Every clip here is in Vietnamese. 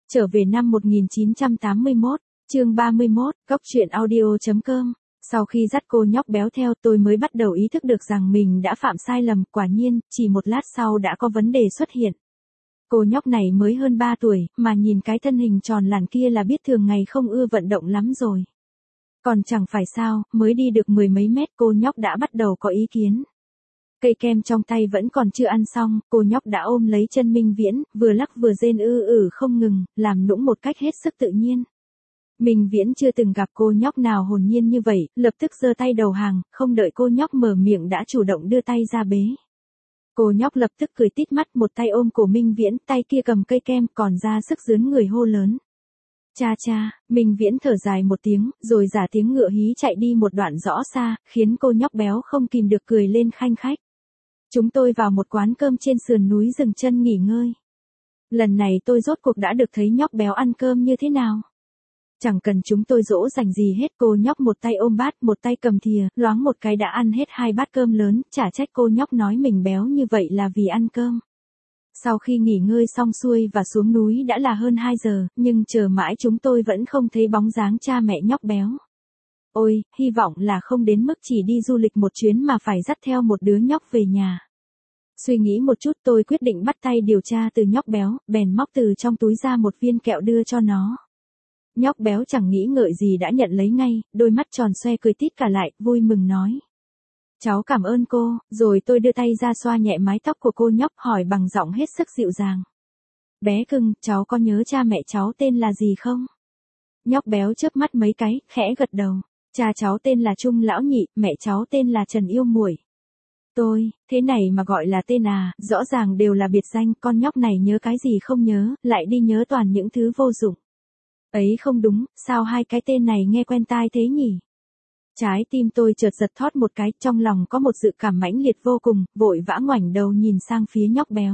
Trở về năm 1981, chương 31, Cóc truyện audio.com. Sau khi dắt cô nhóc béo theo, tôi mới bắt đầu ý thức được rằng mình đã phạm sai lầm. Quả nhiên, chỉ một lát sau đã có vấn đề xuất hiện. Cô nhóc này mới hơn 3 tuổi, mà nhìn cái thân hình tròn làn kia là biết thường ngày không ưa vận động lắm rồi. Còn chẳng phải sao, mới đi được mười mấy mét cô nhóc đã bắt đầu có ý kiến. Cây kem trong tay vẫn còn chưa ăn xong, cô nhóc đã ôm lấy chân Minh Viễn, vừa lắc vừa rên không ngừng, làm nũng một cách hết sức tự nhiên. Minh Viễn chưa từng gặp cô nhóc nào hồn nhiên như vậy, lập tức giơ tay đầu hàng, không đợi cô nhóc mở miệng đã chủ động đưa tay ra bế. Cô nhóc lập tức cười tít mắt, một tay ôm cổ Minh Viễn, tay kia cầm cây kem, còn ra sức dướn người hô lớn. Cha cha, Minh Viễn thở dài một tiếng, rồi giả tiếng ngựa hí chạy đi một đoạn rõ xa, khiến cô nhóc béo không kìm được cười lên khanh khách. Chúng tôi vào một quán cơm trên sườn núi dừng chân nghỉ ngơi. Lần này tôi rốt cuộc đã được thấy nhóc béo ăn cơm như thế nào. Chẳng cần chúng tôi dỗ dành gì hết, cô nhóc một tay ôm bát, một tay cầm thìa, loáng một cái đã ăn hết 2 bát cơm lớn, chả trách cô nhóc nói mình béo như vậy là vì ăn cơm. Sau khi nghỉ ngơi xong xuôi và xuống núi đã là hơn 2 giờ, nhưng chờ mãi chúng tôi vẫn không thấy bóng dáng cha mẹ nhóc béo. Ôi, hy vọng là không đến mức chỉ đi du lịch một chuyến mà phải dắt theo một đứa nhóc về nhà. Suy nghĩ một chút tôi quyết định bắt tay điều tra từ nhóc béo, bèn móc từ trong túi ra một viên kẹo đưa cho nó. Nhóc béo chẳng nghĩ ngợi gì đã nhận lấy ngay, đôi mắt tròn xoe cười tít cả lại, vui mừng nói. Cháu cảm ơn cô, rồi tôi đưa tay ra xoa nhẹ mái tóc của cô nhóc, hỏi bằng giọng hết sức dịu dàng. Bé cưng, cháu có nhớ cha mẹ cháu tên là gì không? Nhóc béo chớp mắt mấy cái, khẽ gật đầu. Cha cháu tên là Trung Lão Nhị, mẹ cháu tên là Trần Yêu Muội. Tôi, thế này mà gọi là tên à, rõ ràng đều là biệt danh, con nhóc này nhớ cái gì không nhớ, lại đi nhớ toàn những thứ vô dụng. Ấy không đúng, sao hai cái tên này nghe quen tai thế nhỉ? Trái tim tôi chợt giật thót một cái, trong lòng có một dự cảm mãnh liệt vô cùng, vội vã ngoảnh đầu nhìn sang phía nhóc béo.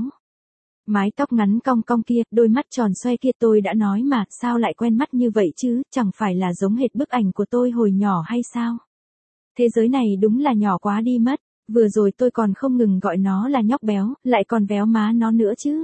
Mái tóc ngắn cong cong kia, đôi mắt tròn xoe kia, tôi đã nói mà, sao lại quen mắt như vậy chứ, chẳng phải là giống hệt bức ảnh của tôi hồi nhỏ hay sao? Thế giới này đúng là nhỏ quá đi mất, vừa rồi tôi còn không ngừng gọi nó là nhóc béo, lại còn véo má nó nữa chứ.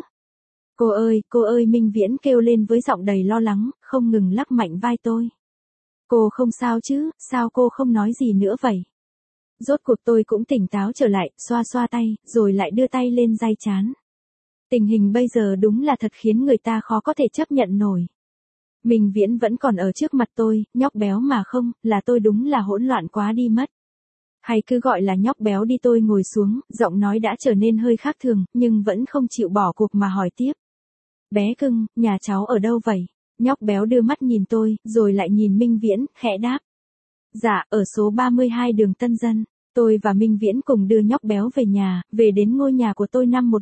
Cô ơi, Minh Viễn kêu lên với giọng đầy lo lắng, không ngừng lắc mạnh vai tôi. Cô không sao chứ, sao cô không nói gì nữa vậy? Rốt cuộc tôi cũng tỉnh táo trở lại, xoa xoa tay, rồi lại đưa tay lên day trán. Tình hình bây giờ đúng là thật khiến người ta khó có thể chấp nhận nổi. Minh Viễn vẫn còn ở trước mặt tôi, nhóc béo mà không, là tôi đúng là hỗn loạn quá đi mất. Hay cứ gọi là nhóc béo đi, tôi ngồi xuống, giọng nói đã trở nên hơi khác thường, nhưng vẫn không chịu bỏ cuộc mà hỏi tiếp. Bé cưng, nhà cháu ở đâu vậy? Nhóc béo đưa mắt nhìn tôi, rồi lại nhìn Minh Viễn, khẽ đáp. Dạ, ở số 32 đường Tân Dân. Tôi và Minh Viễn cùng đưa nhóc béo về nhà, về đến ngôi nhà của tôi năm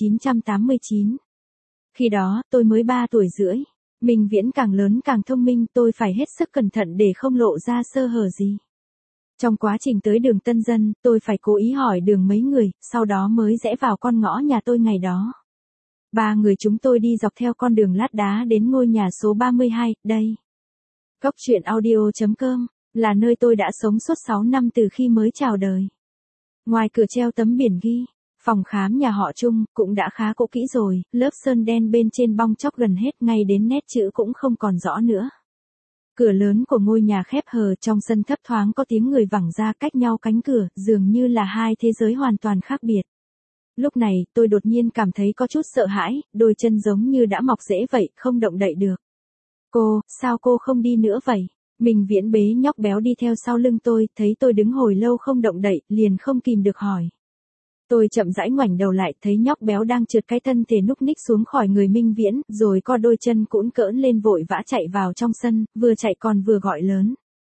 1989. Khi đó, tôi mới 3 tuổi rưỡi. Minh Viễn càng lớn càng thông minh, tôi phải hết sức cẩn thận để không lộ ra sơ hở gì. Trong quá trình tới đường Tân Dân, tôi phải cố ý hỏi đường mấy người, sau đó mới rẽ vào con ngõ nhà tôi ngày đó. 3 người chúng tôi đi dọc theo con đường lát đá đến ngôi nhà số 32, đây. Cóc truyện audio.com, là nơi tôi đã sống suốt 6 năm từ khi mới chào đời. Ngoài cửa treo tấm biển ghi, phòng khám nhà họ Trung, cũng đã khá cũ kỹ rồi, lớp sơn đen bên trên bong tróc gần hết, ngay đến nét chữ cũng không còn rõ nữa. Cửa lớn của ngôi nhà khép hờ, trong sân thấp thoáng có tiếng người vẳng ra, cách nhau cánh cửa, dường như là hai thế giới hoàn toàn khác biệt. Lúc này, tôi đột nhiên cảm thấy có chút sợ hãi, đôi chân giống như đã mọc rễ vậy, không động đậy được. Cô, sao cô không đi nữa vậy? Minh Viễn bế nhóc béo đi theo sau lưng tôi, thấy tôi đứng hồi lâu không động đậy, liền không kìm được hỏi. Tôi chậm rãi ngoảnh đầu lại, thấy nhóc béo đang trượt cái thân thể núc ních xuống khỏi người Minh Viễn, rồi co đôi chân cũn cỡn lên vội vã chạy vào trong sân, vừa chạy còn vừa gọi lớn.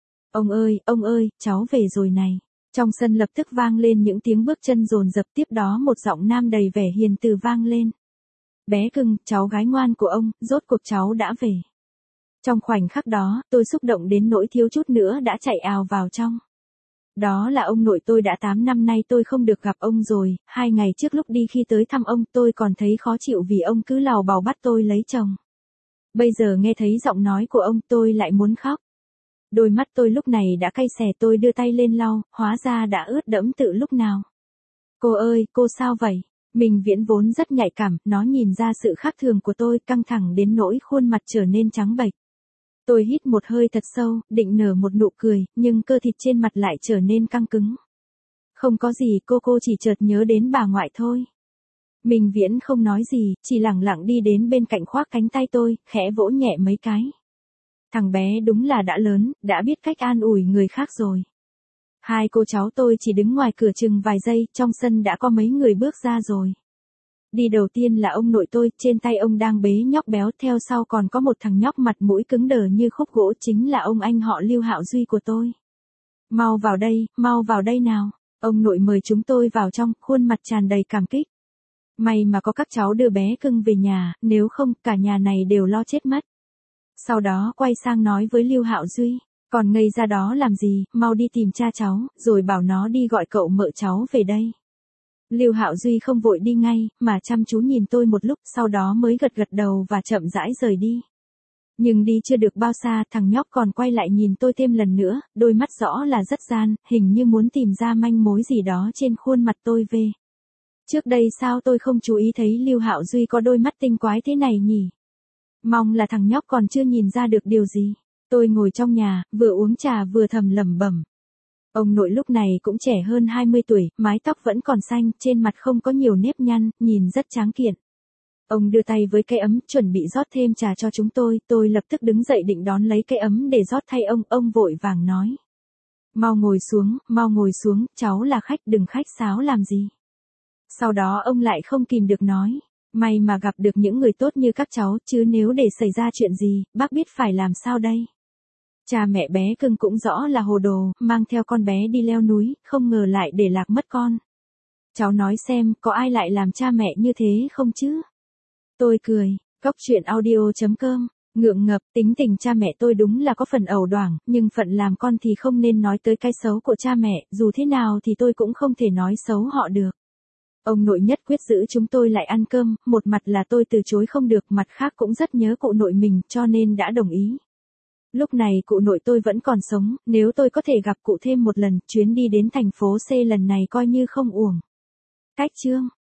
Ông ơi, cháu về rồi này. Trong sân lập tức vang lên những tiếng bước chân dồn dập, tiếp đó một giọng nam đầy vẻ hiền từ vang lên. Bé cưng, cháu gái ngoan của ông, rốt cuộc cháu đã về. Trong khoảnh khắc đó, tôi xúc động đến nỗi thiếu chút nữa đã chạy ào vào trong. Đó là ông nội tôi, đã 8 năm nay tôi không được gặp ông rồi, 2 ngày trước lúc đi khi tới thăm ông tôi còn thấy khó chịu vì ông cứ làu bàu bắt tôi lấy chồng. Bây giờ nghe thấy giọng nói của ông tôi lại muốn khóc. Đôi mắt tôi lúc này đã cay xè, tôi đưa tay lên lau, hóa ra đã ướt đẫm từ lúc nào. Cô ơi, cô sao vậy? Mình Viễn vốn rất nhạy cảm, nó nhìn ra sự khác thường của tôi, căng thẳng đến nỗi khuôn mặt trở nên trắng bệch. Tôi hít một hơi thật sâu, định nở một nụ cười, nhưng cơ thịt trên mặt lại trở nên căng cứng. Không có gì, cô chỉ chợt nhớ đến bà ngoại thôi. Mình Viễn không nói gì, chỉ lẳng lặng đi đến bên cạnh khoác cánh tay tôi, khẽ vỗ nhẹ mấy cái. Thằng bé đúng là đã lớn, đã biết cách an ủi người khác rồi. Hai cô cháu tôi chỉ đứng ngoài cửa chừng vài giây, trong sân đã có mấy người bước ra rồi. Đi đầu tiên là ông nội tôi, trên tay ông đang bế nhóc béo, theo sau còn có một thằng nhóc mặt mũi cứng đờ như khúc gỗ, chính là ông anh họ Lưu Hạo Duy của tôi. Mau vào đây nào. Ông nội mời chúng tôi vào trong, khuôn mặt tràn đầy cảm kích. May mà có các cháu đưa bé cưng về nhà, nếu không cả nhà này đều lo chết mất. Sau đó quay sang nói với Lưu Hạo Duy, còn ngây ra đó làm gì, mau đi tìm cha cháu, rồi bảo nó đi gọi cậu mợ cháu về đây. Lưu Hạo Duy không vội đi ngay, mà chăm chú nhìn tôi một lúc, sau đó mới gật gật đầu và chậm rãi rời đi. Nhưng đi chưa được bao xa, thằng nhóc còn quay lại nhìn tôi thêm lần nữa, đôi mắt rõ là rất gian, hình như muốn tìm ra manh mối gì đó trên khuôn mặt tôi về. Trước đây sao tôi không chú ý thấy Lưu Hạo Duy có đôi mắt tinh quái thế này nhỉ? Mong là thằng nhóc còn chưa nhìn ra được điều gì. Tôi ngồi trong nhà, vừa uống trà vừa thầm lẩm bẩm. Ông nội lúc này cũng trẻ hơn 20 tuổi, mái tóc vẫn còn xanh, trên mặt không có nhiều nếp nhăn, nhìn rất tráng kiện. Ông đưa tay với cái ấm, chuẩn bị rót thêm trà cho chúng tôi lập tức đứng dậy định đón lấy cái ấm để rót thay ông vội vàng nói. Mau ngồi xuống, cháu là khách, đừng khách sáo làm gì. Sau đó ông lại không kìm được nói, may mà gặp được những người tốt như các cháu, chứ nếu để xảy ra chuyện gì, bác biết phải làm sao đây. Cha mẹ bé cưng cũng rõ là hồ đồ, mang theo con bé đi leo núi, không ngờ lại để lạc mất con. Cháu nói xem, có ai lại làm cha mẹ như thế không chứ? Tôi cười, Cóc truyện audio.com, ngượng ngập, tính tình cha mẹ tôi đúng là có phần ẩu đoảng, nhưng phận làm con thì không nên nói tới cái xấu của cha mẹ, dù thế nào thì tôi cũng không thể nói xấu họ được. Ông nội nhất quyết giữ chúng tôi lại ăn cơm, một mặt là tôi từ chối không được, mặt khác cũng rất nhớ cụ nội mình, cho nên đã đồng ý. Lúc này cụ nội tôi vẫn còn sống, nếu tôi có thể gặp cụ thêm một lần, chuyến đi đến thành phố C lần này coi như không uổng. Cách chương